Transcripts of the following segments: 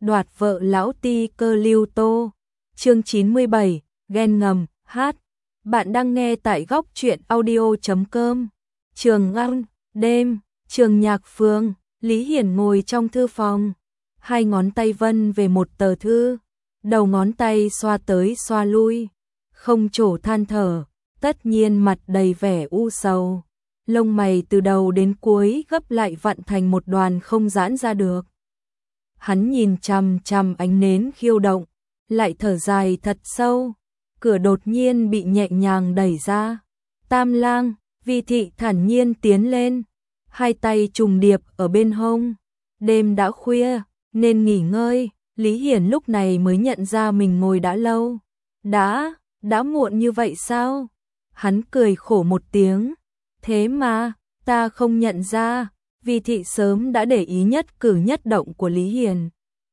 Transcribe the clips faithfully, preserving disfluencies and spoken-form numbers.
đoạt vợ lão ti cơ Lưu Tô. Chương chín mươi bảy, ghen ngầm, hát. Bạn đang nghe tại góc truyện audio chấm com. Trường Ngân, đêm, trường Nhạc Phương, Lý Hiển ngồi trong thư phòng, hai ngón tay vân về một tờ thư, đầu ngón tay xoa tới xoa lui, không trổ than thở, tất nhiên mặt đầy vẻ u sầu, lông mày từ đầu đến cuối gấp lại vặn thành một đoàn không giãn ra được. Hắn nhìn chằm chằm ánh nến khiêu động, lại thở dài thật sâu, cửa đột nhiên bị nhẹ nhàng đẩy ra. Tam Lang, Vi Thị thản nhiên tiến lên, hai tay trùng điệp ở bên hông. Đêm đã khuya, nên nghỉ ngơi, Lý Hiển lúc này mới nhận ra mình ngồi đã lâu. Đã, đã muộn như vậy sao? Hắn cười khổ một tiếng. Thế mà, ta không nhận ra, Vi Thị sớm đã để ý nhất cử nhất động của Lý Hiển.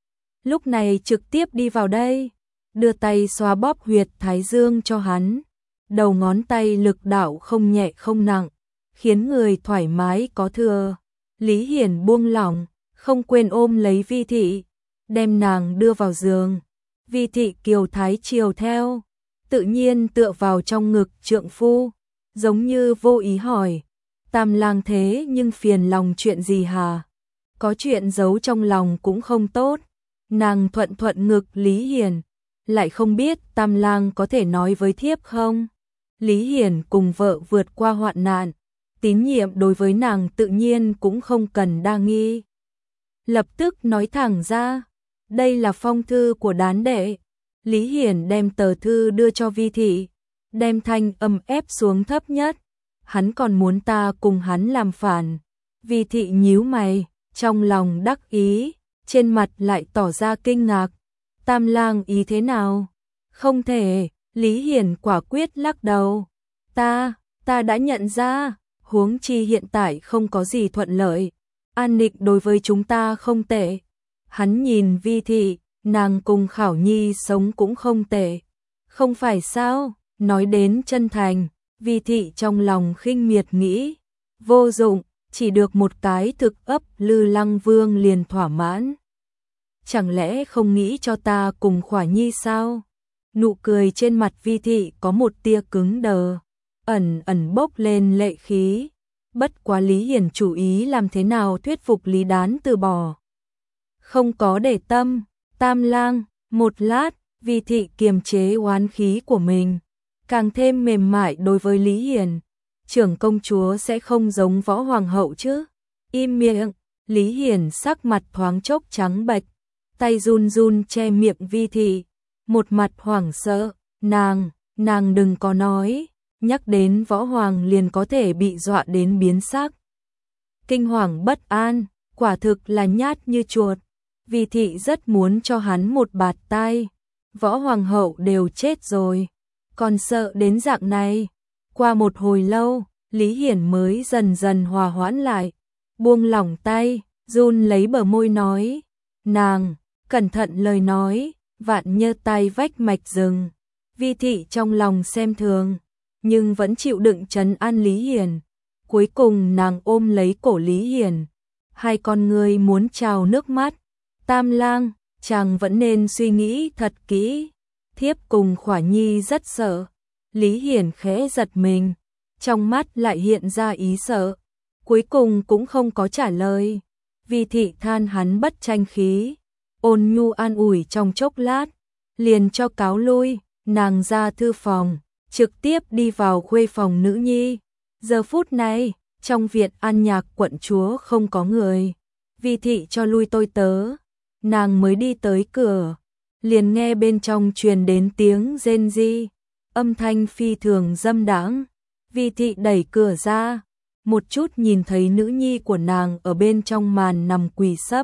Lúc này trực tiếp đi vào đây, đưa tay xoa bóp huyệt thái dương cho hắn. Đầu ngón tay lực đạo không nhẹ không nặng, khiến người thoải mái có thừa. Lý Hiển buông lỏng, không quên ôm lấy Vi Thị, đem nàng đưa vào giường. Vi Thị kiều thái chiều theo, tự nhiên tựa vào trong ngực trượng phu, giống như vô ý hỏi, Tam Lang thế nhưng phiền lòng chuyện gì hả? Có chuyện giấu trong lòng cũng không tốt. Nàng thuận thuận ngực Lý Hiển, lại không biết Tam Lang có thể nói với thiếp không? Lý Hiển cùng vợ vượt qua hoạn nạn, tín nhiệm đối với nàng tự nhiên cũng không cần đa nghi. Lập tức nói thẳng ra, đây là phong thư của đán đệ. Lý Hiển đem tờ thư đưa cho Vi Thị, đem thanh âm ép xuống thấp nhất. Hắn còn muốn ta cùng hắn làm phản. Vi Thị nhíu mày, trong lòng đắc ý, trên mặt lại tỏ ra kinh ngạc. Tam Lang ý thế nào? Không thể, Lý Hiển quả quyết lắc đầu. Ta, ta đã nhận ra, huống chi hiện tại không có gì thuận lợi. An Nịch đối với chúng ta không tệ. Hắn nhìn Vi Thị, nàng cùng Khảo Nhi sống cũng không tệ. Không phải sao? Nói đến chân thành, Vi Thị trong lòng khinh miệt nghĩ, vô dụng, chỉ được một cái thực ấp Lư Lăng Vương liền thỏa mãn. Chẳng lẽ không nghĩ cho ta cùng Khỏa Nhi sao? Nụ cười trên mặt Vi Thị có một tia cứng đờ, ẩn ẩn bốc lên lệ khí. Bất quá Lý Hiển chủ ý làm thế nào thuyết phục Lý Đán từ bỏ. Không có để tâm, Tam Lang, một lát, Vi Thị kiềm chế oán khí của mình, càng thêm mềm mại đối với Lý Hiển. Trưởng công chúa sẽ không giống võ hoàng hậu chứ? Im miệng. Lý Hiển sắc mặt thoáng chốc trắng bệch, tay run run che miệng Vi Thị, một mặt hoảng sợ. Nàng, nàng đừng có nói, nhắc đến võ hoàng liền có thể bị dọa đến biến sắc. Kinh hoàng bất an, quả thực là nhát như chuột. Vi Thị rất muốn cho hắn một bạt tai. Võ hoàng hậu đều chết rồi, còn sợ đến dạng này. Qua một hồi lâu, Lý Hiển mới dần dần hòa hoãn lại, buông lỏng tay, run lấy bờ môi nói, nàng, cẩn thận lời nói, vạn nhơ tay vách mạch rừng. Vi Thị trong lòng xem thường, nhưng vẫn chịu đựng trấn an Lý Hiển. Cuối cùng nàng ôm lấy cổ Lý Hiển, hai con người muốn trào nước mắt. Tam Lang, chàng vẫn nên suy nghĩ thật kỹ. Thiếp cùng Khỏa Nhi rất sợ. Lý Hiển khẽ giật mình, trong mắt lại hiện ra ý sợ. Cuối cùng cũng không có trả lời. Vi Thị than hắn bất tranh khí, ôn nhu an ủi trong chốc lát, liền cho cáo lui. Nàng ra thư phòng, trực tiếp đi vào khuê phòng nữ nhi. Giờ phút này, trong viện An Nhạc quận chúa không có người. Vi Thị cho lui tôi tớ, nàng mới đi tới cửa, liền nghe bên trong truyền đến tiếng rên ri, âm thanh phi thường dâm đãng. Vi Thị đẩy cửa ra, một chút nhìn thấy nữ nhi của nàng ở bên trong màn nằm quỳ sấp.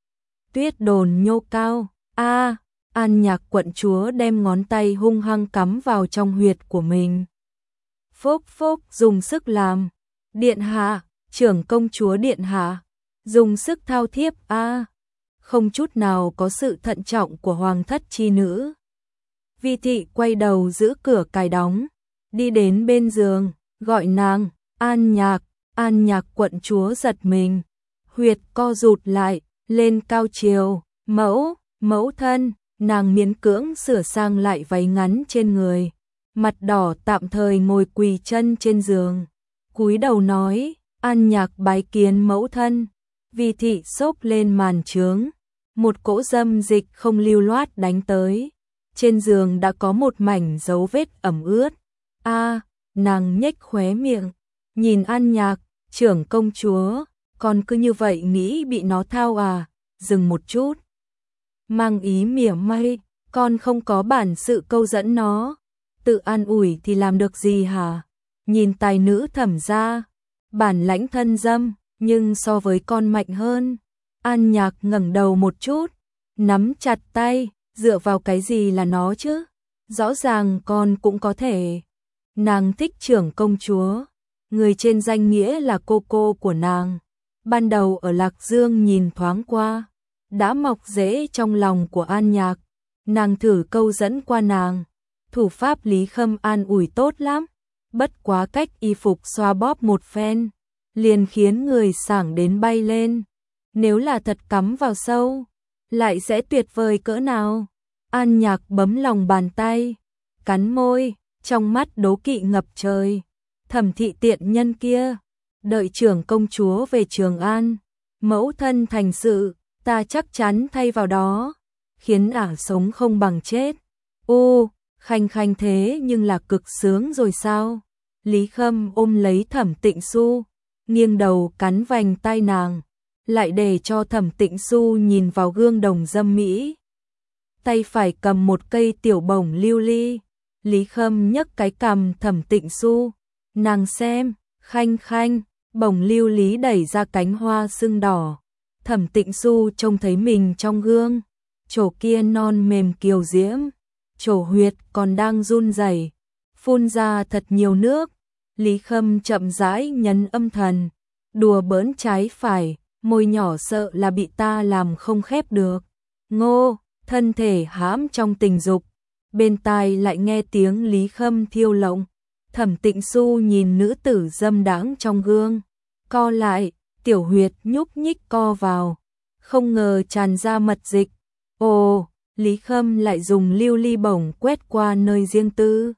Tuyết đồn nhô cao, a. An Nhạc quận chúa đem ngón tay hung hăng cắm vào trong huyệt của mình. Phốc phốc dùng sức làm. Điện hạ, trưởng công chúa điện hạ, dùng sức thao thiếp a. Không chút nào có sự thận trọng của hoàng thất chi nữ. Vi Thị quay đầu giữ cửa cài đóng, đi đến bên giường, gọi nàng, An Nhạc. An Nhạc quận chúa giật mình, huyệt co rụt lại, lên cao chiều, mẫu, Mẫu thân, nàng miễn cưỡng sửa sang lại váy ngắn trên người, mặt đỏ tạm thời ngồi quỳ chân trên giường, cúi đầu nói, An Nhạc bái kiến mẫu thân. Vi thị xốc lên màn trướng, một cỗ dâm dịch không lưu loát đánh tới, trên giường đã có một mảnh dấu vết ẩm ướt. A, nàng nhếch khóe miệng, nhìn An Nhạc, trưởng công chúa, con cứ như vậy nghĩ bị nó thao à? Dừng một chút, mang ý mỉa mai, con không có bản sự câu dẫn nó, tự an ủi thì làm được gì hả? Nhìn tài nữ thẩm gia, bản lãnh thân dâm, nhưng so với con mạnh hơn. An Nhạc ngẩng đầu một chút, nắm chặt tay, dựa vào cái gì là nó chứ? Rõ ràng con cũng có thể. Nàng thích trưởng công chúa, người trên danh nghĩa là cô cô của nàng. Ban đầu ở Lạc Dương nhìn thoáng qua, đã mọc rễ trong lòng của An Nhạc. Nàng thử câu dẫn qua nàng, thủ pháp Lý Khâm an ủi tốt lắm, bất quá cách y phục xoa bóp một phen, liền khiến người sảng đến bay lên. Nếu là thật cắm vào sâu, lại sẽ tuyệt vời cỡ nào? An Nhạc bấm lòng bàn tay, cắn môi, trong mắt đố kỵ ngập trời. Thẩm thị tiện nhân kia, đợi trưởng công chúa về Trường An, mẫu thân thành sự, ta chắc chắn thay vào đó, khiến ả sống không bằng chết. Ô, Khanh Khanh thế nhưng là cực sướng rồi sao? Lý Khâm ôm lấy Thẩm Tịnh Xu, nghiêng đầu cắn vành tai nàng, lại để cho Thẩm Tịnh Xu nhìn vào gương đồng dâm mỹ. Tay phải cầm một cây tiểu bổng lưu ly. Lý Khâm nhấc cái cằm Thẩm Tịnh Xu, nàng xem, Khanh Khanh, bổng lưu lý đẩy ra cánh hoa sưng đỏ. Thẩm Tịnh Xu trông thấy mình trong gương, chỗ kia non mềm kiều diễm, chỗ huyệt còn đang run rẩy, phun ra thật nhiều nước. Lý Khâm chậm rãi nhấn âm thần, đùa bỡn trái phải, môi nhỏ sợ là bị ta làm không khép được. Ngô, thân thể hãm trong tình dục, bên tai lại nghe tiếng Lý Khâm thiêu lộng. Thẩm Tịnh Xu nhìn nữ tử dâm đãng trong gương, co lại, tiểu huyệt nhúc nhích co vào, không ngờ tràn ra mật dịch. Ồ, Lý Khâm lại dùng lưu ly bổng quét qua nơi riêng tư.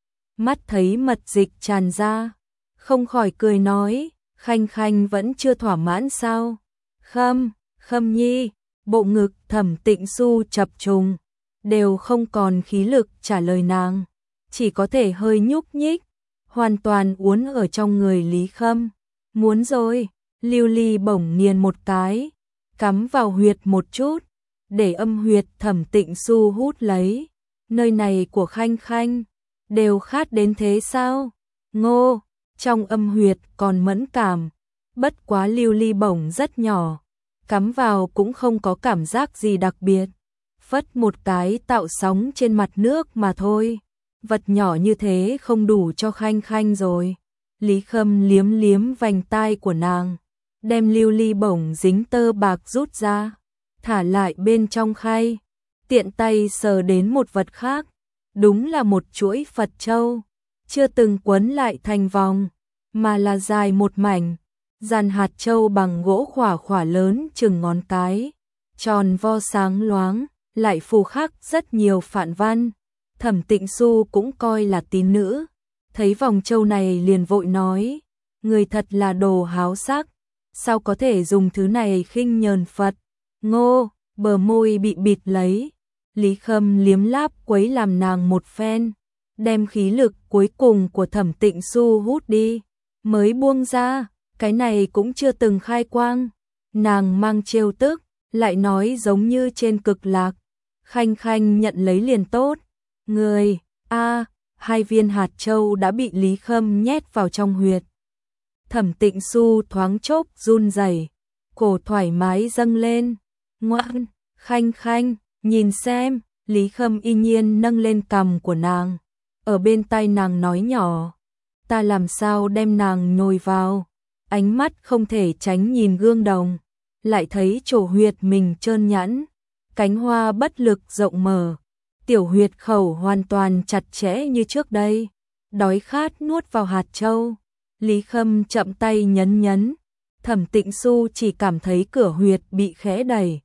Mắt thấy mật dịch tràn ra, không khỏi cười nói, Khanh Khanh vẫn chưa thỏa mãn sao? Khâm, Khâm nhi, bộ ngực Thẩm Tịnh Xu chập trùng, đều không còn khí lực trả lời nàng, chỉ có thể hơi nhúc nhích, hoàn toàn uốn ở trong người Lý Khâm. Muốn rồi, lưu ly bổng nghiền một cái, cắm vào huyệt một chút, để âm huyệt Thẩm Tịnh Xu hút lấy. Nơi này của Khanh Khanh, đều khát đến thế sao? Ngô, trong âm huyệt còn mẫn cảm, bất quá lưu ly bổng rất nhỏ, cắm vào cũng không có cảm giác gì đặc biệt, phất một cái tạo sóng trên mặt nước mà thôi. Vật nhỏ như thế không đủ cho Khanh Khanh rồi. Lý Khâm liếm liếm vành tai của nàng, đem lưu ly bổng dính tơ bạc rút ra, thả lại bên trong khay, tiện tay sờ đến một vật khác, đúng là một chuỗi Phật châu, chưa từng quấn lại thành vòng, mà là dài một mảnh, dàn hạt châu bằng gỗ khỏa khỏa lớn chừng ngón cái, tròn vo sáng loáng, lại phù khắc rất nhiều phạn văn. Thẩm Tịnh Xu cũng coi là tín nữ, thấy vòng châu này liền vội nói, người thật là đồ háo sắc, sao có thể dùng thứ này khinh nhờn Phật? Ngô, bờ môi bị bịt lấy, Lý Khâm liếm láp quấy làm nàng một phen, đem khí lực cuối cùng của Thẩm Tịnh Xu hút đi, mới buông ra, cái này cũng chưa từng khai quang. Nàng mang trêu tức, lại nói giống như trên cực lạc, Khanh Khanh nhận lấy liền tốt. Người, a, hai viên hạt châu đã bị Lý Khâm nhét vào trong huyệt. Thẩm Tịnh Xu thoáng chốc run rẩy, cổ thoải mái dâng lên. Ngoan, Khanh Khanh, nhìn xem, Lý Khâm y nhiên nâng lên cằm của nàng, ở bên tai nàng nói nhỏ, ta làm sao đem nàng nhồi vào. Ánh mắt không thể tránh nhìn gương đồng, lại thấy chỗ huyệt mình trơn nhẵn, cánh hoa bất lực rộng mở, tiểu huyệt khẩu hoàn toàn chặt chẽ như trước đây, đói khát nuốt vào hạt châu. Lý Khâm chậm tay nhấn nhấn, Thẩm Tịnh Xu chỉ cảm thấy cửa huyệt bị khẽ đẩy,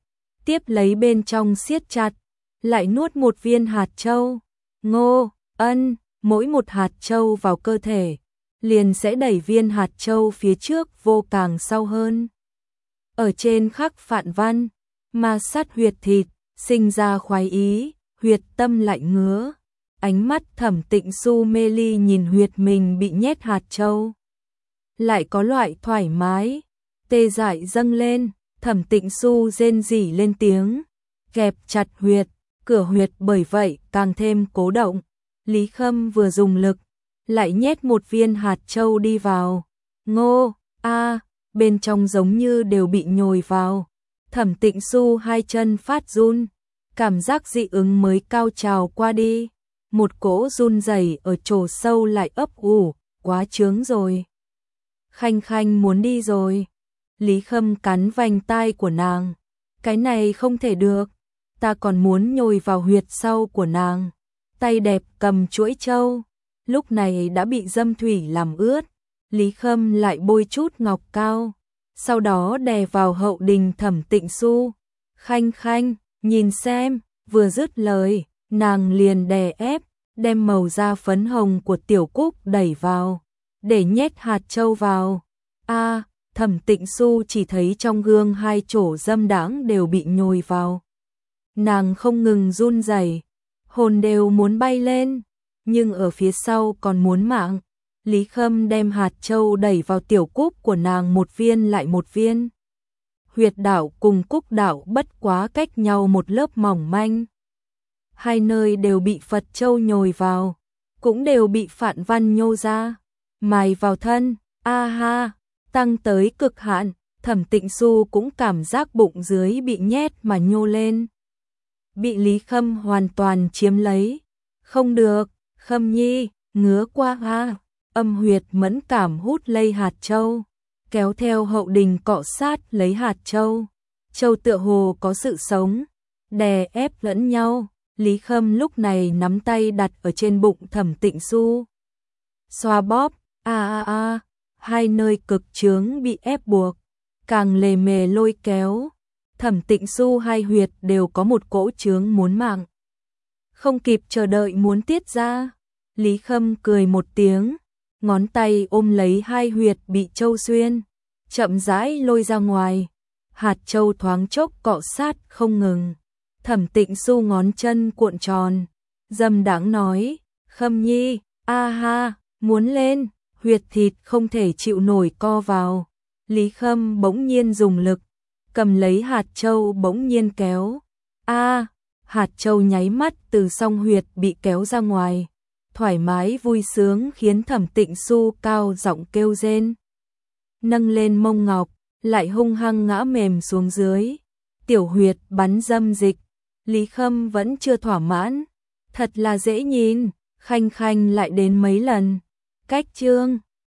tiếp lấy bên trong siết chặt, lại nuốt một viên hạt châu. Ngô, ân, mỗi một hạt châu vào cơ thể, liền sẽ đẩy viên hạt châu phía trước vô càng sau hơn. Ở trên khắc phạn văn, ma sát huyệt thịt, sinh ra khoái ý, huyệt tâm lạnh ngứa. Ánh mắt Thẩm Tịnh Xu mê ly nhìn huyệt mình bị nhét hạt châu. Lại có loại thoải mái, tê dại dâng lên, Thẩm Tịnh Xu rên rỉ lên tiếng, kẹp chặt huyệt, cửa huyệt bởi vậy càng thêm cố động. Lý Khâm vừa dùng lực, lại nhét một viên hạt châu đi vào. Ngô, a, bên trong giống như đều bị nhồi vào. Thẩm Tịnh Xu hai chân phát run, cảm giác dị ứng mới cao trào qua đi. Một cỗ run rẩy ở chỗ sâu lại ấp ủ, quá chướng rồi. Khanh Khanh muốn đi rồi. Lý Khâm cắn vành tai của nàng. Cái này không thể được, ta còn muốn nhồi vào huyệt sau của nàng. Tay đẹp cầm chuỗi châu, lúc này đã bị dâm thủy làm ướt. Lý Khâm lại bôi chút ngọc cao, sau đó đè vào hậu đình Thẩm Tịnh Xu. Khanh Khanh, nhìn xem, vừa dứt lời, nàng liền đè ép, đem màu da phấn hồng của tiểu cúc đẩy vào, để nhét hạt châu vào. A, Thẩm Tịnh Xu chỉ thấy trong gương hai chỗ dâm đãng đều bị nhồi vào. Nàng không ngừng run rẩy, hồn đều muốn bay lên, nhưng ở phía sau còn muốn mạng. Lý Khâm đem hạt châu đẩy vào tiểu cúc của nàng một viên lại một viên. Huyệt đạo cùng cúc đạo bất quá cách nhau một lớp mỏng manh. Hai nơi đều bị Phật châu nhồi vào, cũng đều bị phạn văn nhô ra, mài vào thân. A ha, tăng tới cực hạn, Thẩm Tịnh Xu cũng cảm giác bụng dưới bị nhét mà nhô lên. Bị Lý Khâm hoàn toàn chiếm lấy. Không được, Khâm Nhi, ngứa qua ha. Âm huyệt mẫn cảm hút lây hạt châu, kéo theo hậu đình cọ sát lấy hạt châu. Châu tựa hồ có sự sống, đè ép lẫn nhau. Lý Khâm lúc này nắm tay đặt ở trên bụng Thẩm Tịnh Xu, xoa bóp. A a a, hai nơi cực chướng bị ép buộc, càng lề mề lôi kéo. Thẩm Tịnh Xu hai huyệt đều có một cỗ chướng muốn mạng, không kịp chờ đợi muốn tiết ra. Lý Khâm cười một tiếng, ngón tay ôm lấy hai huyệt bị châu xuyên, chậm rãi lôi ra ngoài. Hạt châu thoáng chốc cọ sát không ngừng. Thẩm Tịnh Xu ngón chân cuộn tròn, dâm đãng nói, Khâm Nhi, a ha, muốn lên. Huyệt thịt không thể chịu nổi co vào. Lý Khâm bỗng nhiên dùng lực, cầm lấy hạt châu bỗng nhiên kéo. A, hạt châu nháy mắt từ song huyệt bị kéo ra ngoài. Thoải mái vui sướng khiến Thẩm Tịnh Xu cao giọng kêu rên. Nâng lên mông ngọc, lại hung hăng ngã mềm xuống dưới. Tiểu huyệt bắn dâm dịch. Lý Khâm vẫn chưa thỏa mãn. Thật là dễ nhìn, Khanh Khanh lại đến mấy lần. Cách chương